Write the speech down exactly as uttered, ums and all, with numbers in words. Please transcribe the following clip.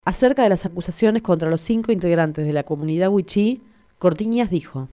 Acerca de las acusaciones contra los cinco integrantes de la comunidad wichí, Cortiñas dijo: